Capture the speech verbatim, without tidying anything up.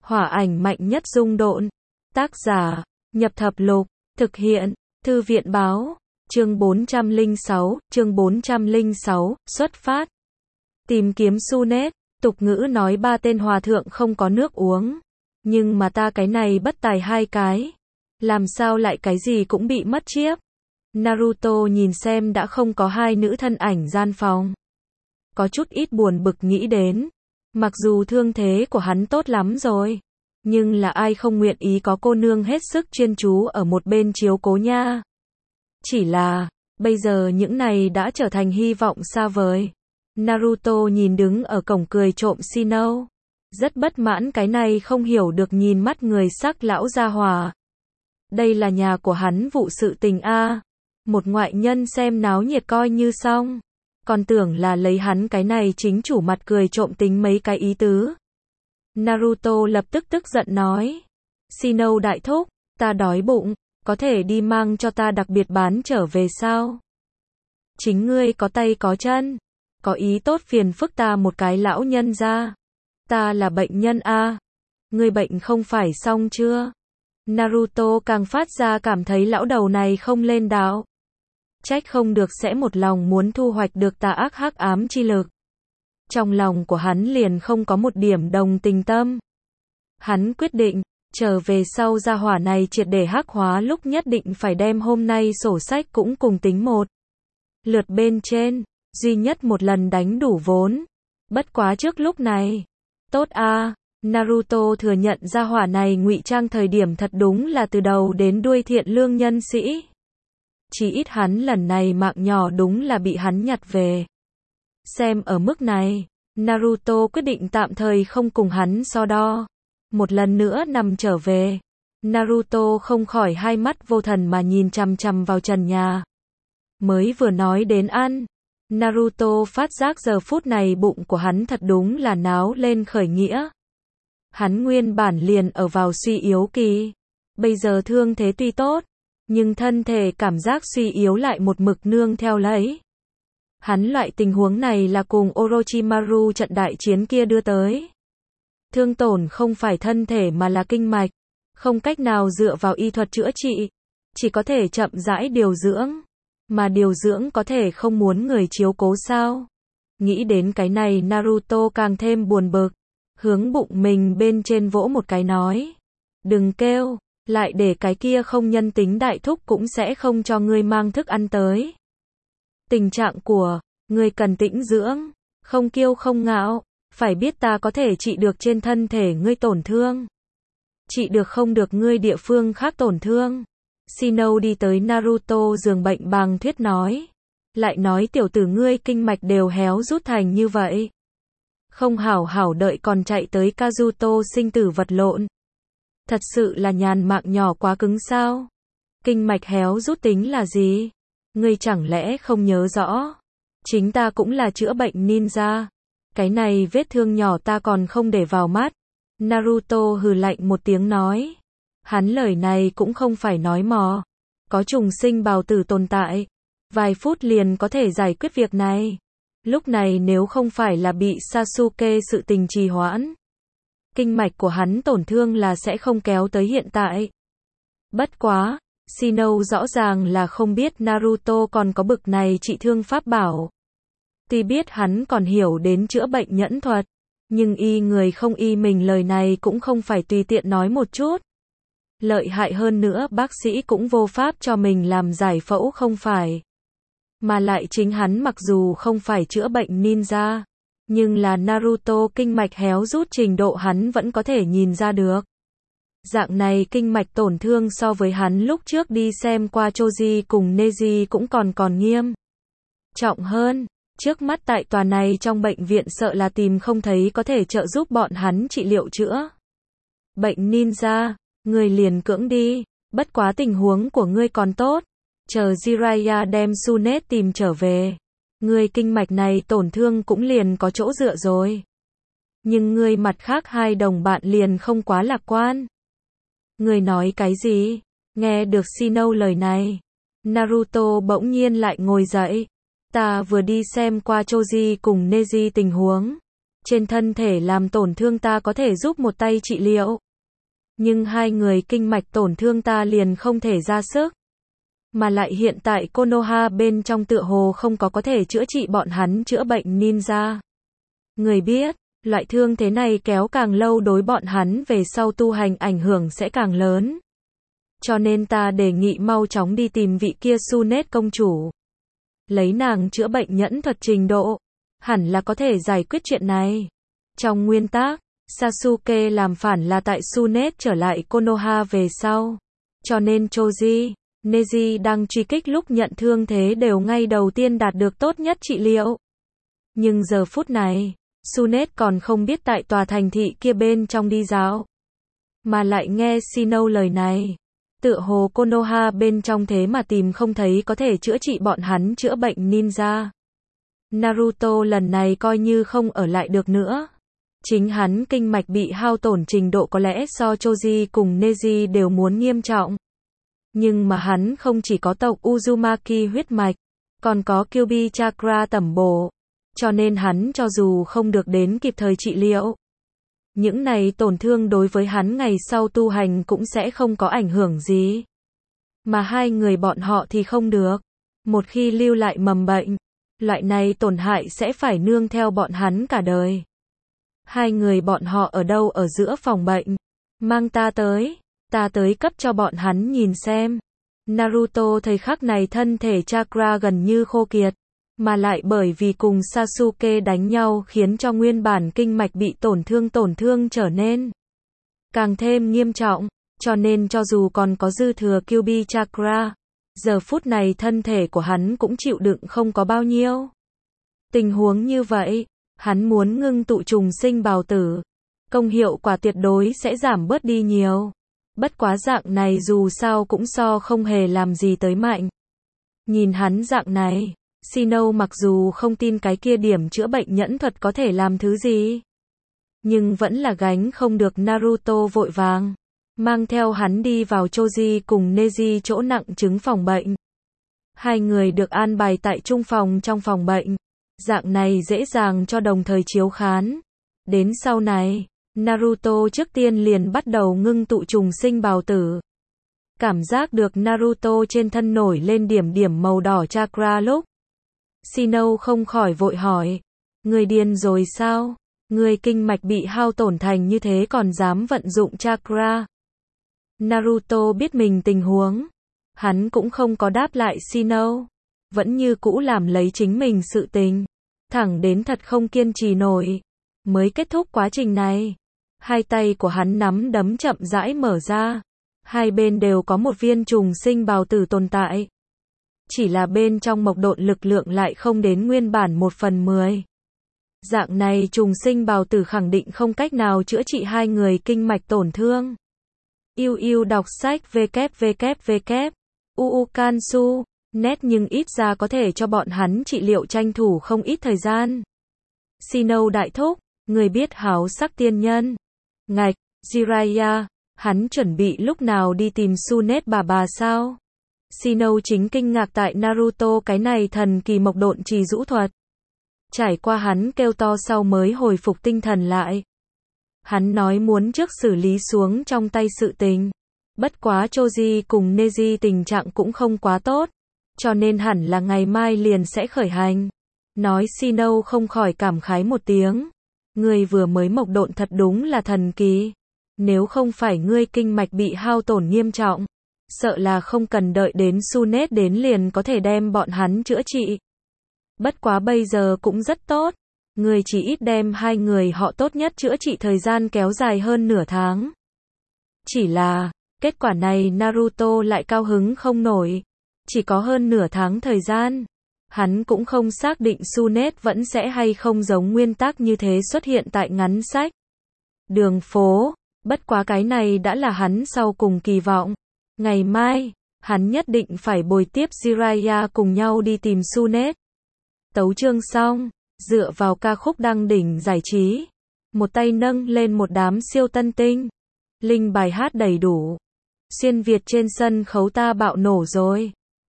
Hỏa ảnh mạnh nhất dung độn. Tác giả, Nhập Thập Lục. Thực hiện, Thư viện báo. Chương bốn trăm lẻ sáu, chương bốn trăm lẻ sáu, xuất phát. Tìm kiếm Sunet, tục ngữ nói ba tên hòa thượng không có nước uống. Nhưng mà ta cái này bất tài hai cái. Làm sao lại cái gì cũng bị mất chiếc. Naruto nhìn xem đã không có hai nữ thân ảnh gian phòng. Có chút ít buồn bực nghĩ đến. Mặc dù thương thế của hắn tốt lắm rồi. Nhưng là ai không nguyện ý có cô nương hết sức chuyên chú ở một bên chiếu cố nha. Chỉ là, bây giờ những này đã trở thành hy vọng xa vời. Naruto nhìn đứng ở cổng cười trộm Shino. Rất bất mãn cái này không hiểu được nhìn mắt người sắc lão gia hỏa. Đây là nhà của hắn vụ sự tình a. Một ngoại nhân xem náo nhiệt coi như xong. Còn tưởng là lấy hắn cái này chính chủ mặt cười trộm tính mấy cái ý tứ. Naruto lập tức tức giận nói. Shino đại thúc, ta đói bụng, có thể đi mang cho ta đặc biệt bán trở về sao? Chính ngươi có tay có chân, có ý tốt phiền phức ta một cái lão nhân ra. Ta là bệnh nhân a. Ngươi bệnh không phải xong chưa? Naruto càng phát ra cảm thấy lão đầu này không lên đạo. Trách không được sẽ một lòng muốn thu hoạch được tà ác hắc ám chi lực. Trong lòng của hắn liền không có một điểm đồng tình tâm. Hắn quyết định, trở về sau gia hỏa này triệt để hắc hóa lúc nhất định phải đem hôm nay sổ sách cũng cùng tính một. Lượt bên trên, duy nhất một lần đánh đủ vốn. Bất quá trước lúc này. Tốt a, Naruto thừa nhận gia hỏa này ngụy trang thời điểm thật đúng là từ đầu đến đuôi thiện lương nhân sĩ. Chỉ ít hắn lần này mạng nhỏ đúng là bị hắn nhặt về. Xem ở mức này, Naruto quyết định tạm thời không cùng hắn so đo. Một lần nữa nằm trở về. Naruto không khỏi hai mắt vô thần mà nhìn chằm chằm vào trần nhà. Mới vừa nói đến ăn. Naruto phát giác giờ phút này bụng của hắn thật đúng là náo lên khởi nghĩa. Hắn nguyên bản liền ở vào suy yếu kỳ. Bây giờ thương thế tuy tốt. Nhưng thân thể cảm giác suy yếu lại một mực nương theo lấy. Hắn loại tình huống này là cùng Orochimaru trận đại chiến kia đưa tới. Thương tổn không phải thân thể mà là kinh mạch. Không cách nào dựa vào y thuật chữa trị. Chỉ có thể chậm rãi điều dưỡng. Mà điều dưỡng có thể không muốn người chiếu cố sao. Nghĩ đến cái này Naruto càng thêm buồn bực. Hướng bụng mình bên trên vỗ một cái nói. Đừng kêu. Lại để cái kia không nhân tính đại thúc cũng sẽ không cho ngươi mang thức ăn tới. Tình trạng của, ngươi cần tĩnh dưỡng, không kiêu không ngạo, phải biết ta có thể trị được trên thân thể ngươi tổn thương. Trị được không được ngươi địa phương khác tổn thương. Shino đi tới Naruto giường bệnh bằng thuyết nói. Lại nói tiểu tử ngươi kinh mạch đều héo rút thành như vậy. Không hảo hảo đợi còn chạy tới Kazuto sinh tử vật lộn. Thật sự là nhàn mạng nhỏ quá cứng sao? Kinh mạch héo rút tính là gì? Ngươi chẳng lẽ không nhớ rõ? Chính ta cũng là chữa bệnh ninja. Cái này vết thương nhỏ ta còn không để vào mắt. Naruto hừ lạnh một tiếng nói. Hắn lời này cũng không phải nói mò. Có trùng sinh bào tử tồn tại. Vài phút liền có thể giải quyết việc này. Lúc này nếu không phải là bị Sasuke sự tình trì hoãn. Kinh mạch của hắn tổn thương là sẽ không kéo tới hiện tại. Bất quá, Shino rõ ràng là không biết Naruto còn có bực này trị thương pháp bảo. Tuy biết hắn còn hiểu đến chữa bệnh nhẫn thuật, nhưng y người không y mình lời này cũng không phải tùy tiện nói một chút. Lợi hại hơn nữa bác sĩ cũng vô pháp cho mình làm giải phẫu không phải. Mà lại chính hắn mặc dù không phải chữa bệnh ninja. Nhưng là Naruto kinh mạch héo rút trình độ hắn vẫn có thể nhìn ra được. Dạng này kinh mạch tổn thương so với hắn lúc trước đi xem qua Choji cùng Neji cũng còn còn nghiêm. Trọng hơn, trước mắt tại tòa này trong bệnh viện sợ là tìm không thấy có thể trợ giúp bọn hắn trị liệu chữa. Bệnh ninja, người liền cưỡng đi, bất quá tình huống của ngươi còn tốt. Chờ Jiraiya đem Sunet tìm trở về. Ngươi kinh mạch này tổn thương cũng liền có chỗ dựa rồi. Nhưng ngươi mặt khác hai đồng bạn liền không quá lạc quan. Ngươi nói cái gì? Nghe được Shino lời này. Naruto bỗng nhiên lại ngồi dậy. Ta vừa đi xem qua Choji cùng Neji tình huống. trên thân thể làm tổn thương ta có thể giúp một tay trị liệu. Nhưng hai người kinh mạch tổn thương ta liền không thể ra sức. Mà lại hiện tại Konoha bên trong tựa hồ không có có thể chữa trị bọn hắn chữa bệnh ninja. Người biết, loại thương thế này kéo càng lâu đối bọn hắn về sau tu hành ảnh hưởng sẽ càng lớn. Cho nên ta đề nghị mau chóng đi tìm vị kia Tsunade công chủ. Lấy nàng chữa bệnh nhẫn thuật trình độ, hẳn là có thể giải quyết chuyện này. Trong nguyên tắc, Sasuke làm phản là tại Tsunade trở lại Konoha về sau. Cho nên Choji, Neji đang truy kích lúc nhận thương thế đều ngay đầu tiên đạt được tốt nhất trị liệu. Nhưng giờ phút này, Tsunade còn không biết tại tòa thành thị kia bên trong đi dạo. Mà lại nghe Shino lời này. Tựa hồ Konoha bên trong thế mà tìm không thấy có thể chữa trị bọn hắn chữa bệnh ninja. Naruto lần này coi như không ở lại được nữa. Chính hắn kinh mạch bị hao tổn trình độ có lẽ so Choji cùng Neji đều muốn nghiêm trọng. Nhưng mà hắn không chỉ có tộc Uzumaki huyết mạch, còn có Kyuubi Chakra tẩm bổ. Cho nên hắn cho dù không được đến kịp thời trị liệu, những này tổn thương đối với hắn ngày sau tu hành cũng sẽ không có ảnh hưởng gì. Mà hai người bọn họ thì không được. Một khi lưu lại mầm bệnh, loại này tổn hại sẽ phải nương theo bọn hắn cả đời. Hai người bọn họ ở đâu ở giữa phòng bệnh? Mang ta tới, ta tới cấp cho bọn hắn nhìn xem. Naruto thời khắc này thân thể chakra gần như khô kiệt. Mà lại bởi vì cùng Sasuke đánh nhau khiến cho nguyên bản kinh mạch bị tổn thương tổn thương trở nên càng thêm nghiêm trọng, cho nên cho dù còn có dư thừa Kyuubi Chakra, giờ phút này thân thể của hắn cũng chịu đựng không có bao nhiêu. Tình huống như vậy, hắn muốn ngưng tụ trùng sinh bào tử, công hiệu quả tuyệt đối sẽ giảm bớt đi nhiều. Bất quá dạng này dù sao cũng so không hề làm gì tới mạnh. Nhìn hắn dạng này, Shino mặc dù không tin cái kia điểm chữa bệnh nhẫn thuật có thể làm thứ gì, nhưng vẫn là gánh không được Naruto vội vàng, mang theo hắn đi vào Choji cùng Neji chỗ nặng chứng phòng bệnh. Hai người được an bài tại trung phòng trong phòng bệnh, dạng này dễ dàng cho đồng thời chiếu khán. Đến sau này, Naruto trước tiên liền bắt đầu ngưng tụ trùng sinh bào tử. Cảm giác được Naruto trên thân nổi lên điểm điểm màu đỏ chakra lúc, Shino không khỏi vội hỏi, người điên rồi sao? Người kinh mạch bị hao tổn thành như thế còn dám vận dụng chakra. Naruto biết mình tình huống, hắn cũng không có đáp lại Shino, vẫn như cũ làm lấy chính mình sự tình, thẳng đến thật không kiên trì nổi, mới kết thúc quá trình này. Hai tay của hắn nắm đấm chậm rãi mở ra, hai bên đều có một viên trùng sinh bào tử tồn tại. Chỉ là bên trong mộc độn lực lượng lại không đến nguyên bản một phần mười. Dạng này trùng sinh bào tử khẳng định không cách nào chữa trị hai người kinh mạch tổn thương. Yêu yêu đọc sách www. Uukansu. Net nhưng ít ra có thể cho bọn hắn trị liệu tranh thủ không ít thời gian. Shino đại thúc, người biết háo sắc tiên nhân. Ngạch, Jiraiya, hắn chuẩn bị lúc nào đi tìm Tsunade bà bà sao? Shino chính kinh ngạc tại Naruto cái này thần kỳ mộc độn trì rũ thuật. Trải qua hắn kêu to sau mới hồi phục tinh thần lại. Hắn nói muốn trước xử lý xuống trong tay sự tình. Bất quá Choji cùng Neji tình trạng cũng không quá tốt, cho nên hẳn là ngày mai liền sẽ khởi hành. Nói Shino không khỏi cảm khái một tiếng. Ngươi vừa mới mộc độn thật đúng là thần kỳ. Nếu không phải ngươi kinh mạch bị hao tổn nghiêm trọng, sợ là không cần đợi đến Tsunade đến liền có thể đem bọn hắn chữa trị. Bất quá bây giờ cũng rất tốt. Ngươi chỉ ít đem hai người họ tốt nhất chữa trị thời gian kéo dài hơn nửa tháng. Chỉ là, kết quả này Naruto lại cao hứng không nổi. Chỉ có hơn nửa tháng thời gian. Hắn cũng không xác định Tsunade vẫn sẽ hay không giống nguyên tắc như thế xuất hiện tại ngắn sách. Đường phố, bất quá cái này đã là hắn sau cùng kỳ vọng. Ngày mai, hắn nhất định phải bồi tiếp Jiraiya cùng nhau đi tìm Tsunade. Tấu chương xong, dựa vào ca khúc đăng đỉnh giải trí. Một tay nâng lên một đám siêu tân tinh. Linh bài hát đầy đủ. Xuyên Việt trên sân khấu ta bạo nổ rồi.